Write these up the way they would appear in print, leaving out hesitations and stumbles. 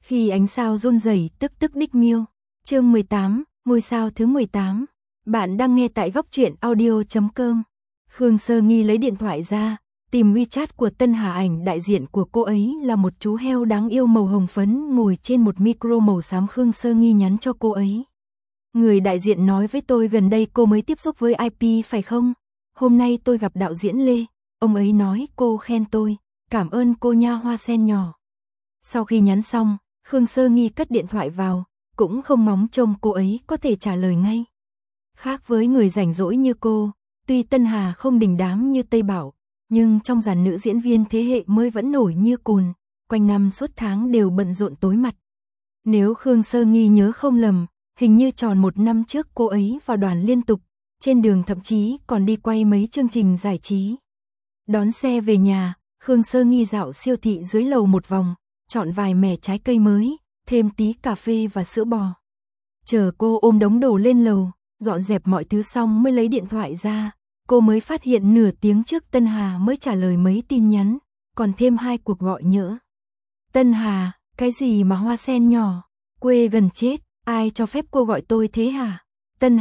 Khi ánh sao run rẩy tức tức đích miêu. Chương 18, ngôi sao thứ 18. Bạn đang nghe tại góc truyện audio.com. Khương Sơ Nghi lấy điện thoại ra, tìm WeChat của Tân Hà. Ảnh đại diện của cô ấy là một chú heo đáng yêu màu hồng phấn ngồi trên một micro màu xám. Khương Sơ Nghi nhắn cho cô ấy. Người đại diện nói với tôi gần đây cô mới tiếp xúc với IP phải không? Hôm nay tôi gặp đạo diễn Lê, ông ấy nói cô khen tôi, cảm ơn cô nha hoa sen nhỏ. Sau khi nhắn xong, Khương Sơ Nghi cất điện thoại vào, cũng không ngóng trông cô ấy có thể trả lời ngay. Khác với người rảnh rỗi như cô, tuy Tân Hà không đình đám như Tây Bảo, nhưng trong dàn nữ diễn viên thế hệ mới vẫn nổi như cồn, quanh năm suốt tháng đều bận rộn tối mặt. Nếu Khương Sơ Nghi nhớ không lầm, hình như tròn 1 năm trước cô ấy vào đoàn liên tục, trên đường thậm chí còn đi quay mấy chương trình giải trí. Đón xe về nhà, Khương Sơ Nghi dạo siêu thị dưới lầu một vòng, chọn vài mẻ trái cây mới, thêm tí cà phê và sữa bò. Chờ cô ôm đống đồ lên lầu, dọn dẹp mọi thứ xong mới lấy điện thoại ra, cô mới phát hiện nửa tiếng trước Tân Hà mới trả lời mấy tin nhắn, còn thêm 2 cuộc gọi nhỡ. Tân Hà, cái gì mà hoa sen nhỏ, quê gần chết, ai cho phép cô gọi tôi thế hả? Tân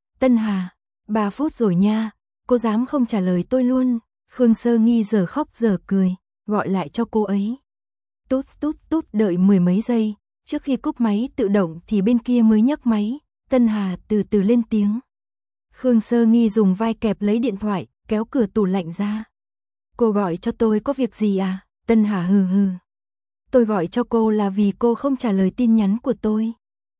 Hà, 3 phút rồi nha, cô dám không trả lời tôi luôn. Khương Sơ Nghi giờ khóc giờ cười, gọi lại cho cô ấy. Tút tút tút, đợi 10 mấy giây, trước khi cúp máy tự động thì bên kia mới nhấc máy, Tân Hà từ từ lên tiếng. Khương Sơ Nghi dùng vai kẹp lấy điện thoại, kéo cửa tủ lạnh ra. Cô gọi cho tôi có việc gì à? Tân Hà hừ hừ. Tôi gọi cho cô là vì cô không trả lời tin nhắn của tôi.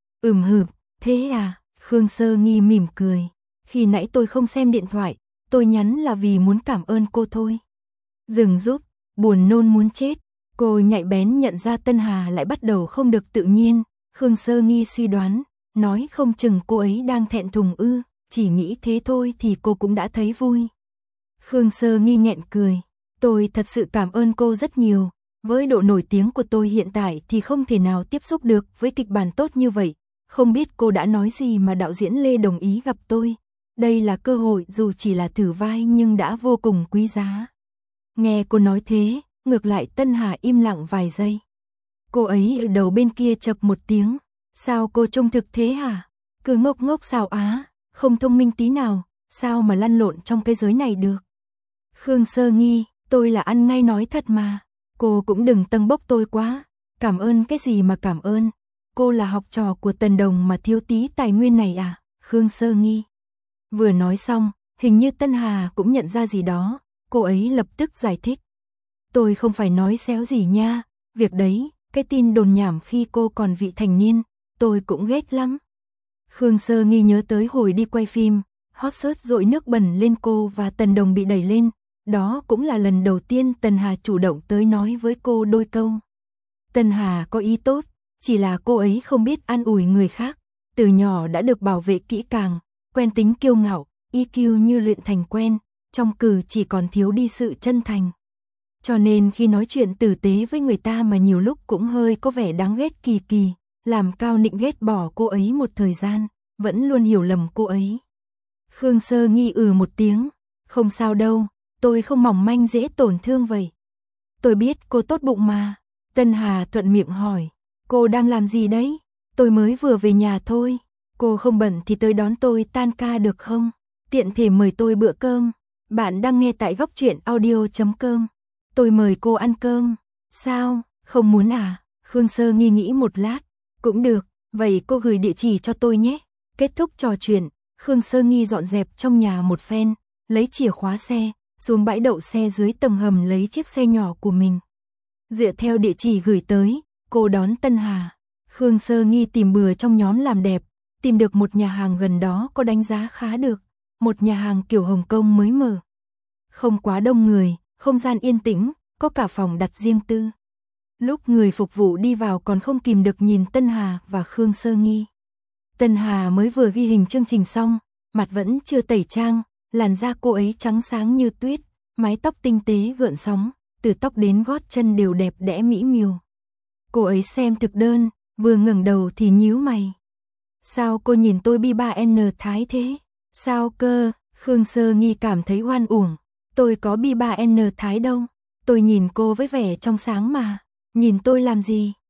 Hừ, thế à? Khương Sơ Nghi mỉm cười. Khi nãy tôi không xem điện thoại, tôi nhắn là vì muốn cảm ơn cô thôi. Dừng giúp, buồn nôn muốn chết. Cô nhạy bén nhận ra Tân Hà lại bắt đầu không được tự nhiên. Khương Sơ Nghi suy đoán, nói không chừng cô ấy đang thẹn thùng ư. Chỉ nghĩ thế thôi thì cô cũng đã thấy vui. Khương Sơ Nghi nghẹn cười. Tôi thật sự cảm ơn cô rất nhiều. Với độ nổi tiếng của tôi hiện tại thì không thể nào tiếp xúc được với kịch bản tốt như vậy. Không biết cô đã nói gì mà đạo diễn Lê đồng ý gặp tôi. Đây là cơ hội dù chỉ là thử vai nhưng đã vô cùng quý giá. Nghe cô nói thế, ngược lại Tân Hà im lặng vài giây. Cô ấy ở đầu bên kia chậc một tiếng. Sao cô trung thực thế hả? Cứ ngốc ngốc sao á, không thông minh tí nào, sao mà lăn lộn trong cái giới này được? Khương Sơ Nghi, tôi là ăn ngay nói thật mà. Cô cũng đừng tâng bốc tôi quá. Cảm ơn cái gì mà cảm ơn? Cô là học trò của Tần Đồng mà thiếu tí tài nguyên này à? Khương Sơ Nghi. Vừa nói xong, hình như Tân Hà cũng nhận ra gì đó, cô ấy lập tức giải thích. Tôi không phải nói xéo gì nha, việc đấy, cái tin đồn nhảm khi cô còn vị thành niên, tôi cũng ghét lắm. Khương Sơ Nghi nhớ tới hồi đi quay phim, hot search dội nước bẩn lên cô và Tần Đồng bị đẩy lên, đó cũng là lần đầu tiên Tân Hà chủ động tới nói với cô đôi câu. Tân Hà có ý tốt, chỉ là cô ấy không biết an ủi người khác, từ nhỏ đã được bảo vệ kỹ càng, quen tính kiêu ngạo, EQ như luyện thành quen, trong cử chỉ còn thiếu đi sự chân thành. Cho nên khi nói chuyện tử tế với người ta mà nhiều lúc cũng hơi có vẻ đáng ghét kỳ kỳ, làm Cao Nịnh ghét bỏ cô ấy một thời gian, vẫn luôn hiểu lầm cô ấy. Khương Sơ Nghi một tiếng, không sao đâu, tôi không mỏng manh dễ tổn thương vậy. Tôi biết cô tốt bụng mà. Tân Hà thuận miệng hỏi, cô đang làm gì đấy? Tôi mới vừa về nhà thôi. Cô không bận thì tới đón tôi tan ca được không? Tiện thể mời tôi bữa cơm. Bạn đang nghe tại góc truyện audio.com. Tôi mời cô ăn cơm. Sao, không muốn à? Khương Sơ Nghi nghĩ một lát. Cũng được, vậy cô gửi địa chỉ cho tôi nhé. Kết thúc trò chuyện, Khương Sơ Nghi dọn dẹp trong nhà một phen, lấy chìa khóa xe, xuống bãi đậu xe dưới tầng hầm lấy chiếc xe nhỏ của mình. Dựa theo địa chỉ gửi tới, cô đón Tân Hà. Khương Sơ Nghi tìm bừa trong nhóm làm đẹp, tìm được một nhà hàng gần đó có đánh giá khá được, một nhà hàng kiểu Hồng Kông mới mở. Không quá đông người, không gian yên tĩnh, có cả phòng đặt riêng tư. Lúc người phục vụ đi vào còn không kìm được nhìn Tân Hà và Khương Sơ Nghi. Tân Hà mới vừa ghi hình chương trình xong, mặt vẫn chưa tẩy trang, làn da cô ấy trắng sáng như tuyết, mái tóc tinh tế gợn sóng, từ tóc đến gót chân đều đẹp đẽ mỹ miều. Cô ấy xem thực đơn, vừa ngẩng đầu thì nhíu mày. Sao cô nhìn tôi bi 3N thái thế? Sao cơ? Khương Sơ Nghi cảm thấy oan uổng. Tôi có bi 3N thái đâu. Tôi nhìn cô với vẻ trong sáng mà. Nhìn tôi làm gì?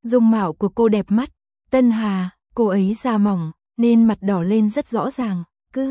Dung mạo của cô đẹp mắt. Tân Hà, cô ấy da mỏng, nên mặt đỏ lên rất rõ ràng.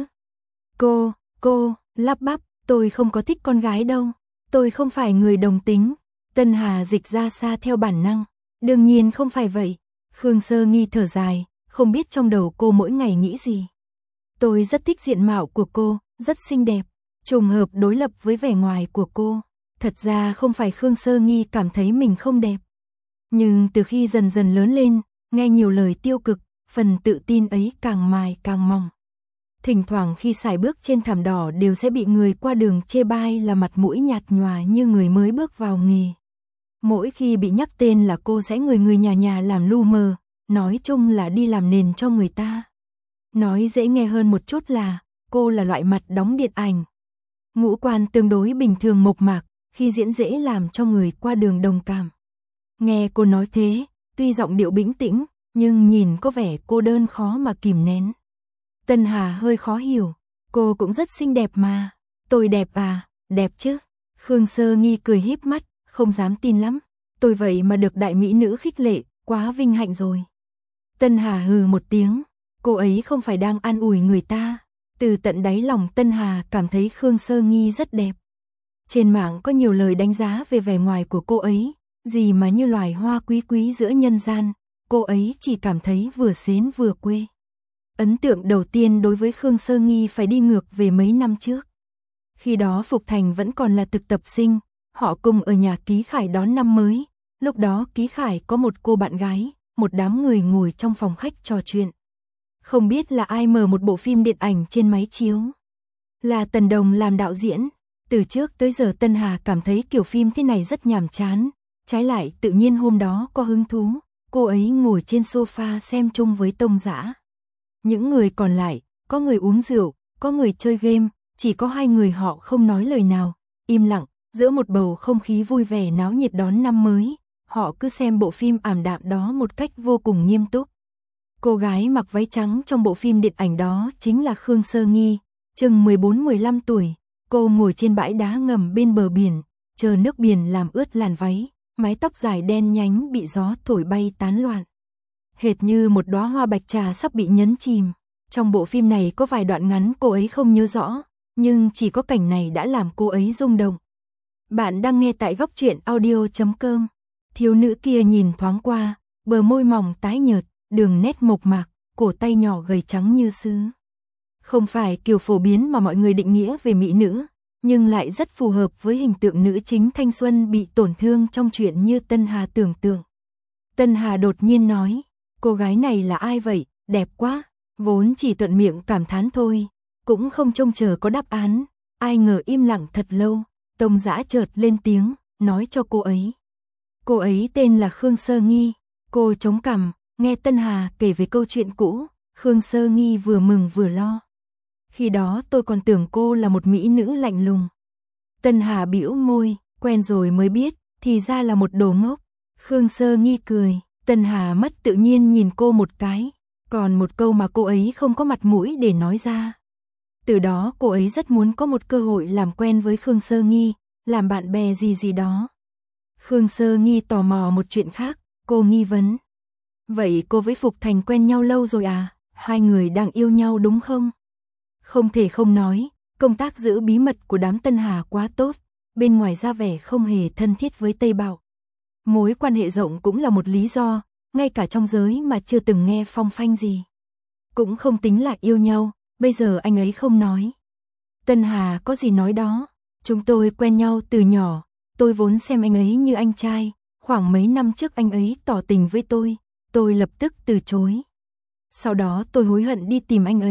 Cô, lắp bắp, tôi không có thích con gái đâu. Tôi không phải người đồng tính. Tân Hà dịch ra xa theo bản năng. Đương nhiên không phải vậy. Khương Sơ Nghi thở dài, không biết trong đầu cô mỗi ngày nghĩ gì. Tôi rất thích diện mạo của cô, rất xinh đẹp. Trùng hợp đối lập với vẻ ngoài của cô. Thật ra không phải Khương Sơ Nghi cảm thấy mình không đẹp. Nhưng từ khi dần dần lớn lên, nghe nhiều lời tiêu cực, phần tự tin ấy càng mài càng mỏng. Thỉnh thoảng khi sải bước trên thảm đỏ đều sẽ bị người qua đường chê bai là mặt mũi nhạt nhòa như người mới bước vào nghề. Mỗi khi bị nhắc tên là cô sẽ người nhà làm lu mờ, nói chung là đi làm nền cho người ta. Nói dễ nghe hơn một chút là, cô là loại mặt đóng điện ảnh. Ngũ quan tương đối bình thường mộc mạc, khi diễn dễ làm cho người qua đường đồng cảm. Nghe cô nói thế, tuy giọng điệu bĩnh tĩnh, nhưng nhìn có vẻ cô đơn khó mà kìm nén. Tân Hà hơi khó hiểu, cô cũng rất xinh đẹp mà. Tôi đẹp à, đẹp chứ. Khương Sơ Nghi cười híp mắt, không dám tin lắm. Tôi vậy mà được đại mỹ nữ khích lệ, quá vinh hạnh rồi. Tân Hà hừ một tiếng, cô ấy không phải đang an ủi người ta. Từ tận đáy lòng Tân Hà cảm thấy Khương Sơ Nghi rất đẹp. Trên mạng có nhiều lời đánh giá về vẻ ngoài của cô ấy, gì mà như loài hoa quý quý giữa nhân gian, cô ấy chỉ cảm thấy vừa xến vừa quê. Ấn tượng đầu tiên đối với Khương Sơ Nghi phải đi ngược về mấy năm trước. Khi đó Phục Thành vẫn còn là thực tập sinh, họ cùng ở nhà Ký Khải đón năm mới. Lúc đó Ký Khải có một cô bạn gái, một đám người ngồi trong phòng khách trò chuyện. Không biết là ai mở một bộ phim điện ảnh trên máy chiếu. Là Tần Đồng làm đạo diễn. Từ trước tới giờ Tân Hà cảm thấy kiểu phim thế này rất nhàm chán. Trái lại tự nhiên hôm đó có hứng thú, cô ấy ngồi trên sofa xem chung với Tông Dã. Những người còn lại, có người uống rượu, có người chơi game, chỉ có hai người họ không nói lời nào, im lặng, giữa một bầu không khí vui vẻ náo nhiệt đón năm mới, họ cứ xem bộ phim ảm đạm đó một cách vô cùng nghiêm túc. Cô gái mặc váy trắng trong bộ phim điện ảnh đó chính là Khương Sơ Nghi, chừng 14-15 tuổi, cô ngồi trên bãi đá ngầm bên bờ biển, chờ nước biển làm ướt làn váy, mái tóc dài đen nhánh bị gió thổi bay tán loạn. Hệt như một đóa hoa bạch trà sắp bị nhấn chìm. Trong bộ phim này có vài đoạn ngắn cô ấy không nhớ rõ, nhưng chỉ có cảnh này đã làm cô ấy rung động. Bạn đang nghe tại góc truyện audio.com. Thiếu nữ kia nhìn thoáng qua, bờ môi mỏng tái nhợt, đường nét mộc mạc, cổ tay nhỏ gầy trắng như sứ. Không phải kiểu phổ biến mà mọi người định nghĩa về mỹ nữ, nhưng lại rất phù hợp với hình tượng nữ chính thanh xuân bị tổn thương trong chuyện như Tân Hà tưởng tượng. Tân Hà đột nhiên nói, cô gái này là ai vậy, đẹp quá, vốn chỉ thuận miệng cảm thán thôi, cũng không trông chờ có đáp án, ai ngờ im lặng thật lâu, Tông Dã chợt lên tiếng, nói cho cô ấy. Cô ấy tên là Khương Sơ Nghi, cô chống cằm, nghe Tân Hà kể về câu chuyện cũ, Khương Sơ Nghi vừa mừng vừa lo. Khi đó tôi còn tưởng cô là một mỹ nữ lạnh lùng. Tân Hà bĩu môi, quen rồi mới biết, thì ra là một đồ ngốc. Khương Sơ Nghi cười, Tân Hà mất tự nhiên nhìn cô một cái, còn một câu mà cô ấy không có mặt mũi để nói ra. Từ đó cô ấy rất muốn có một cơ hội làm quen với Khương Sơ Nghi, làm bạn bè gì đó. Khương Sơ Nghi tò mò một chuyện khác, cô nghi vấn. Vậy cô với Phục Thành quen nhau lâu rồi à? Hai người đang yêu nhau đúng không? Không thể không nói, công tác giữ bí mật của đám Tân Hà quá tốt, bên ngoài ra vẻ không hề thân thiết với Tây Bảo. Mối quan hệ rộng cũng là một lý do, ngay cả trong giới mà chưa từng nghe phong phanh gì. Cũng không tính là yêu nhau, bây giờ anh ấy không nói. Tân Hà có gì nói đó, chúng tôi quen nhau từ nhỏ, tôi vốn xem anh ấy như anh trai, khoảng mấy năm trước anh ấy tỏ tình với tôi lập tức từ chối. Sau đó tôi hối hận đi tìm anh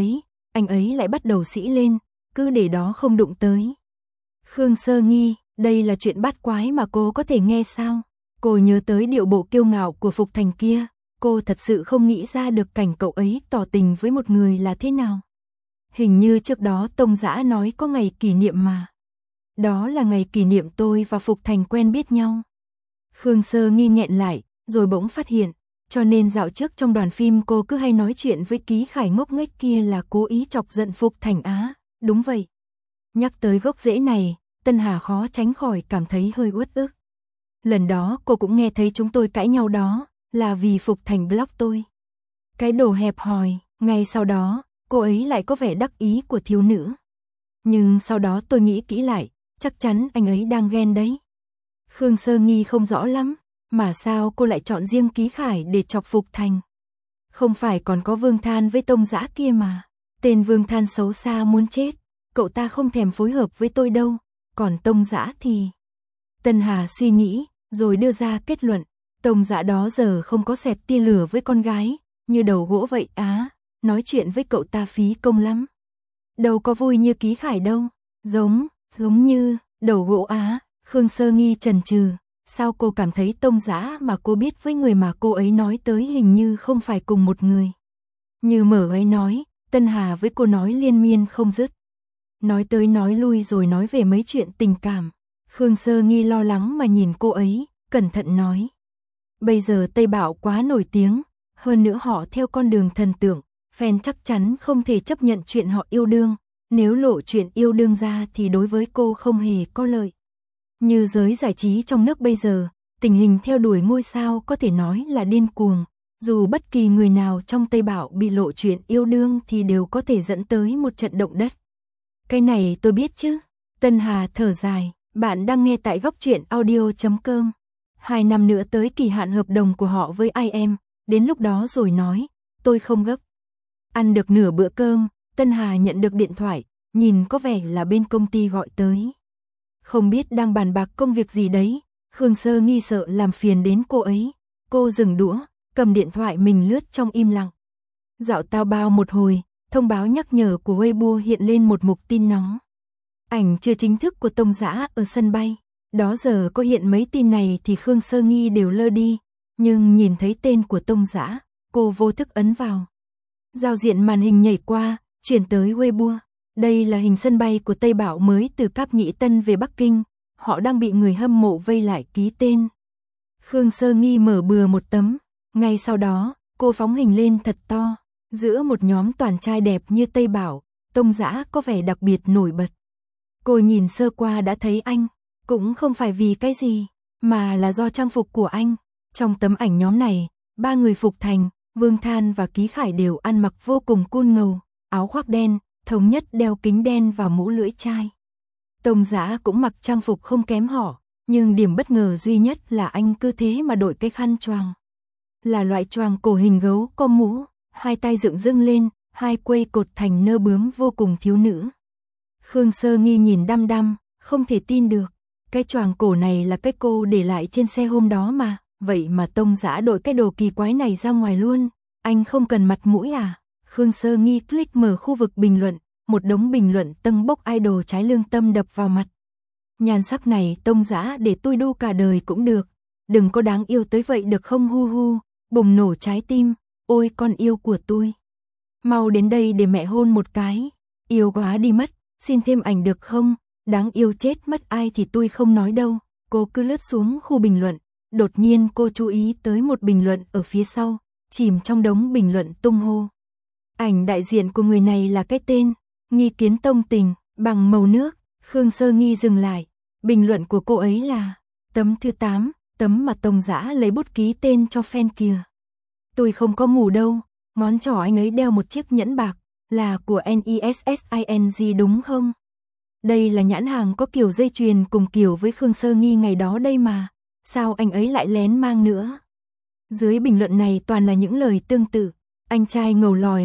ấy lại bắt đầu sĩ lên, cứ để đó không đụng tới. Khương Sơ Nghi, đây là chuyện bát quái mà cô có thể nghe sao? Cô nhớ tới điệu bộ kiêu ngạo của Phục Thành kia, cô thật sự không nghĩ ra được cảnh cậu ấy tỏ tình với một người là thế nào. Hình như trước đó Tông Dã nói có ngày kỷ niệm mà. Đó là ngày kỷ niệm tôi và Phục Thành quen biết nhau. Khương Sơ Nghi nghẹn lại, rồi bỗng phát hiện, cho nên dạo trước trong đoàn phim cô cứ hay nói chuyện với Ký Khải ngốc nghếch kia là cố ý chọc giận Phục Thành á, đúng vậy. Nhắc tới gốc rễ này, Tân Hà khó tránh khỏi cảm thấy hơi uất ức. Lần đó cô cũng nghe thấy chúng tôi cãi nhau đó, là vì Phục Thành block tôi. Cái đồ hẹp hòi, ngay sau đó, cô ấy lại có vẻ đắc ý của thiếu nữ. Nhưng sau đó tôi nghĩ kỹ lại, chắc chắn anh ấy đang ghen đấy. Khương Sơ Nghi không rõ lắm, mà sao cô lại chọn riêng Ký Khải để chọc Phục Thành? Không phải còn có Vương Than với Tông Dã kia mà. Tên Vương Than xấu xa muốn chết, cậu ta không thèm phối hợp với tôi đâu, còn Tông Dã thì... Tân Hà suy nghĩ, rồi đưa ra kết luận, Tông Dã đó giờ không có xẹt tia lửa với con gái, như đầu gỗ vậy á, nói chuyện với cậu ta phí công lắm. Đâu có vui như Ký Khải đâu, giống như, đầu gỗ á. Khương Sơ Nghi chần chừ, sao cô cảm thấy Tông Dã mà cô biết với người mà cô ấy nói tới hình như không phải cùng một người. Như Mở ấy nói, Tân Hà với cô nói liên miên không dứt. Nói tới nói lui rồi nói về mấy chuyện tình cảm. Khương Sơ Nghi lo lắng mà nhìn cô ấy, cẩn thận nói. Bây giờ Tây Bảo quá nổi tiếng, hơn nữa họ theo con đường thần tượng, fan chắc chắn không thể chấp nhận chuyện họ yêu đương. Nếu lộ chuyện yêu đương ra thì đối với cô không hề có lợi. Như giới giải trí trong nước bây giờ, tình hình theo đuổi ngôi sao có thể nói là điên cuồng. Dù bất kỳ người nào trong Tây Bảo bị lộ chuyện yêu đương thì đều có thể dẫn tới một trận động đất. Cái này tôi biết chứ. Tân Hà thở dài, bạn đang nghe tại Góc Truyện Audio.com. 2 năm nữa tới kỳ hạn hợp đồng của họ với IM, đến lúc đó rồi nói, tôi không gấp. Ăn được nửa bữa cơm, Tân Hà nhận được điện thoại, nhìn có vẻ là bên công ty gọi tới. Không biết đang bàn bạc công việc gì đấy, Khương Sơ Nghi sợ làm phiền đến cô ấy. Cô dừng đũa, cầm điện thoại mình lướt trong im lặng. Dạo tao bao một hồi, thông báo nhắc nhở của Weibo hiện lên một mục tin nóng. Ảnh chưa chính thức của Tông Dã ở sân bay. Đó giờ có hiện mấy tin này thì Khương Sơ Nghi đều lơ đi, nhưng nhìn thấy tên của Tông Dã, cô vô thức ấn vào. Giao diện màn hình nhảy qua, chuyển tới Weibo. Đây là hình sân bay của Tây Bảo mới từ Cáp Nhĩ Tân về Bắc Kinh, họ đang bị người hâm mộ vây lại ký tên. Khương Sơ Nghi mở bừa một tấm, ngay sau đó, cô phóng hình lên thật to, giữa một nhóm toàn trai đẹp như Tây Bảo, Tông Dã có vẻ đặc biệt nổi bật. Cô nhìn sơ qua đã thấy anh, cũng không phải vì cái gì, mà là do trang phục của anh. Trong tấm ảnh nhóm này, 3 người Phục Thành, Vương Than và Ký Khải đều ăn mặc vô cùng cool ngầu, áo khoác đen, thống nhất đeo kính đen và mũ lưỡi chai. Tông Dã cũng mặc trang phục không kém họ, nhưng điểm bất ngờ duy nhất là anh cứ thế mà đội cái khăn choàng. Là loại choàng cổ hình gấu có mũ, hai tay dựng dưng lên, hai quây cột thành nơ bướm vô cùng thiếu nữ. Khương Sơ Nghi nhìn đăm đăm, không thể tin được. Cái choàng cổ này là cái cô để lại trên xe hôm đó mà, vậy mà Tông Dã đội cái đồ kỳ quái này ra ngoài luôn. Anh không cần mặt mũi à? Khương Sơ Nghi click mở khu vực bình luận, một đống bình luận tâng bốc idol trái lương tâm đập vào mặt. Nhan sắc này Tông Dã để tôi đu cả đời cũng được, đừng có đáng yêu tới vậy được không hu hu, bùng nổ trái tim, ôi con yêu của tôi. Mau đến đây để mẹ hôn một cái, yêu quá đi mất, xin thêm ảnh được không, đáng yêu chết mất ai thì tôi không nói đâu. Cô cứ lướt xuống khu bình luận, đột nhiên cô chú ý tới một bình luận ở phía sau, chìm trong đống bình luận tung hô. Ảnh đại diện của người này là cái tên Nghi Kiến Tông Tình, bằng màu nước. Khương Sơ Nghi dừng lại, bình luận của cô ấy là tấm thứ 8, tấm mà Tông Dã lấy bút ký tên cho fan kìa. Tôi không có mù đâu, ngón trỏ anh ấy đeo một chiếc nhẫn bạc, là của NESSING đúng không? Đây là nhãn hàng có kiểu dây chuyền cùng kiểu với Khương Sơ Nghi ngày đó đây mà, sao anh ấy lại lén mang nữa? Dưới bình luận này toàn là những lời tương tự. Anh trai ngầu lòi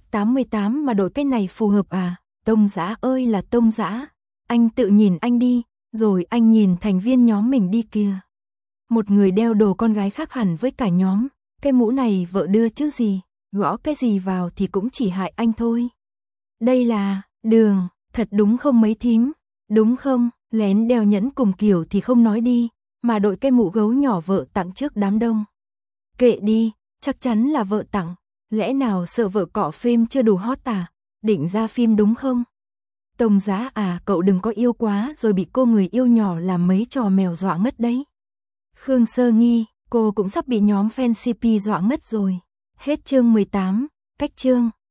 1m88 mà đội cái này phù hợp à? Tông Dã ơi là Tông Dã, anh tự nhìn anh đi, rồi anh nhìn thành viên nhóm mình đi kìa. Một người đeo đồ con gái khác hẳn với cả nhóm, cái mũ này vợ đưa chứ gì, gõ cái gì vào thì cũng chỉ hại anh thôi. Đây là Đường, thật đúng không mấy thím, đúng không? Lén đeo nhẫn cùng kiểu thì không nói đi, mà đội cái mũ gấu nhỏ vợ tặng trước đám đông. Kệ đi, chắc chắn là vợ tặng. Lẽ nào sợ vợ cọ phim chưa đủ hot à? Định ra phim đúng không? Tông Dã à, cậu đừng có yêu quá rồi bị cô người yêu nhỏ làm mấy trò mèo dọa ngất đấy. Khương Sơ Nghi, cô cũng sắp bị nhóm fan CP dọa ngất rồi. Hết chương 18, cách chương.